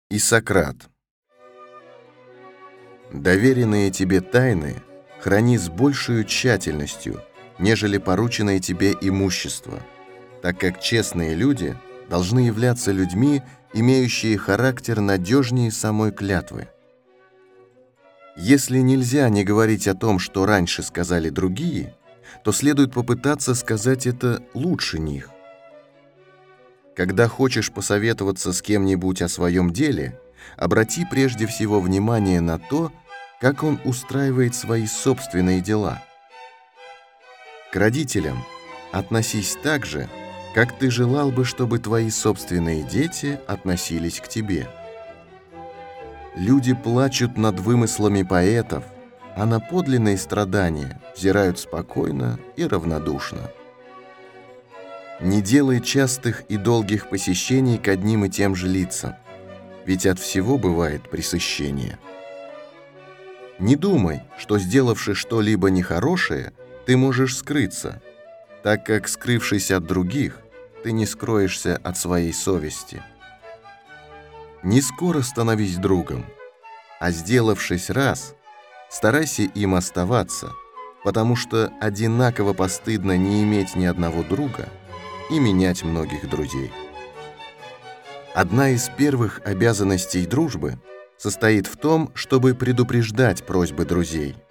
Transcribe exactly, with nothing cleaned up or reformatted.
Исократ. Доверенные тебе тайны храни с большей тщательностью, нежели порученное тебе имущество, так как честные люди должны являться людьми, имеющие характер надежнее самой клятвы. Если нельзя не говорить о том, что раньше сказали другие, то следует попытаться сказать это лучше них. Когда хочешь посоветоваться с кем-нибудь о своем деле, обрати прежде всего внимание на то, как он устраивает свои собственные дела. К родителям относись так же, как ты желал бы, чтобы твои собственные дети относились к тебе. Люди плачут над вымыслами поэтов, а на подлинные страдания взирают спокойно и равнодушно. Не делай частых и долгих посещений к одним и тем же лицам, ведь от всего бывает пресыщение. Не думай, что, сделавши что-либо нехорошее, ты можешь скрыться, так как, скрывшись от других, ты не скроешься от своей совести. Не скоро становись другом, а сделавшись раз, старайся им оставаться, потому что одинаково постыдно не иметь ни одного друга и менять многих друзей. Одна из первых обязанностей дружбы состоит в том, чтобы предупреждать просьбы друзей.